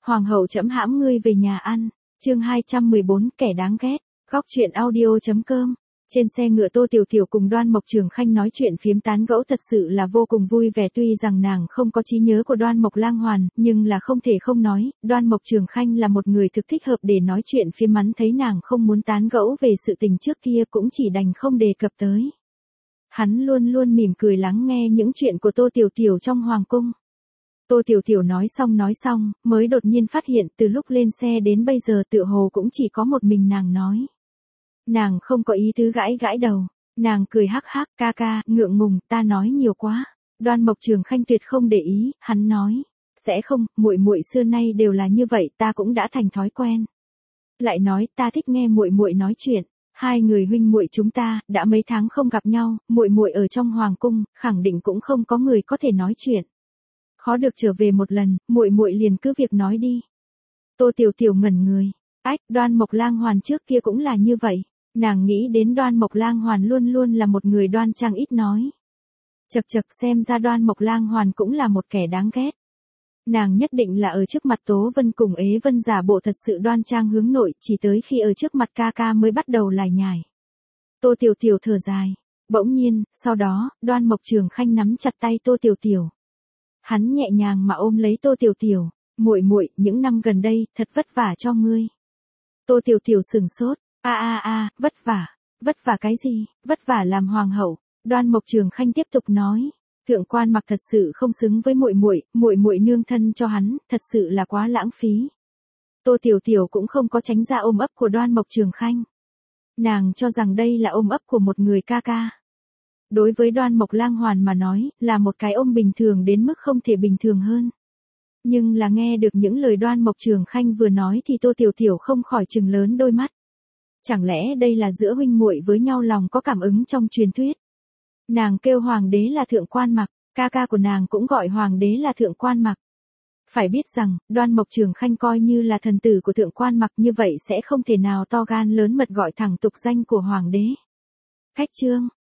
Hoàng hậu trẫm hãm ngươi về nhà ăn. Chương 214, kẻ đáng ghét. Góc truyện audio.com. Trên xe ngựa Tô Tiểu Tiểu cùng Đoan Mộc Trường Khanh nói chuyện phiếm tán gẫu thật sự là vô cùng vui vẻ, tuy rằng nàng không có trí nhớ của Đoan Mộc Lang Hoàn, nhưng là không thể không nói, Đoan Mộc Trường Khanh là một người thực thích hợp để nói chuyện phiếm, mắn thấy nàng không muốn tán gẫu về sự tình trước kia cũng chỉ đành không đề cập tới. Hắn luôn luôn mỉm cười lắng nghe những chuyện của Tô Tiểu Tiểu trong hoàng cung. Tô Tiểu Tiểu nói xong, mới đột nhiên phát hiện từ lúc lên xe đến bây giờ tựa hồ cũng chỉ có một mình nàng nói. Nàng không có ý tứ gãi đầu, nàng cười hắc hắc, ca ca, ngượng ngùng, ta nói nhiều quá. Đoan Mộc Trường Khanh tuyệt không để ý, hắn nói, sẽ không, muội muội xưa nay đều là như vậy, ta cũng đã thành thói quen. Lại nói, ta thích nghe muội muội nói chuyện, hai người huynh muội chúng ta đã mấy tháng không gặp nhau, muội muội ở trong hoàng cung, khẳng định cũng không có người có thể nói chuyện. Khó được trở về một lần, muội muội liền cứ việc nói đi. Tô Tiểu Tiểu ngẩn người, Đoan Mộc Lang Hoàn trước kia cũng là như vậy. Nàng nghĩ đến Đoan Mộc Lang Hoàn luôn luôn là một người đoan trang ít nói. Chậc xem ra Đoan Mộc Lang Hoàn cũng là một kẻ đáng ghét. Nàng nhất định là ở trước mặt Tố Vân cùng Ế Vân giả bộ thật sự đoan trang hướng nội, chỉ tới khi ở trước mặt ca ca mới bắt đầu lải nhải. Tô Tiểu Tiểu thở dài. Bỗng nhiên, sau đó, Đoan Mộc Trường Khanh nắm chặt tay Tô Tiểu Tiểu. Hắn nhẹ nhàng mà ôm lấy Tô Tiểu Tiểu, muội muội, những năm gần đây, thật vất vả cho ngươi. Tô Tiểu Tiểu sừng sốt. Vất vả cái gì, vất vả làm hoàng hậu. Đoan Mộc Trường Khanh tiếp tục nói, thượng quan Mặc thật sự không xứng với muội muội nương thân cho hắn, thật sự là quá lãng phí. Tô Tiểu Tiểu cũng không có tránh ra ôm ấp của Đoan Mộc Trường Khanh. Nàng cho rằng đây là ôm ấp của một người ca ca. Đối với Đoan Mộc Lang Hoàn mà nói, là một cái ôm bình thường đến mức không thể bình thường hơn. Nhưng là nghe được những lời Đoan Mộc Trường Khanh vừa nói thì Tô Tiểu Tiểu không khỏi trừng lớn đôi mắt. Chẳng lẽ đây là giữa huynh muội với nhau lòng có cảm ứng trong truyền thuyết? Nàng kêu hoàng đế là thượng quan Mặc, ca ca của nàng cũng gọi hoàng đế là thượng quan Mặc. Phải biết rằng, Đoan Mộc Trường Khanh coi như là thần tử của thượng quan Mặc, như vậy sẽ không thể nào to gan lớn mật gọi thẳng tục danh của hoàng đế. Khách chương,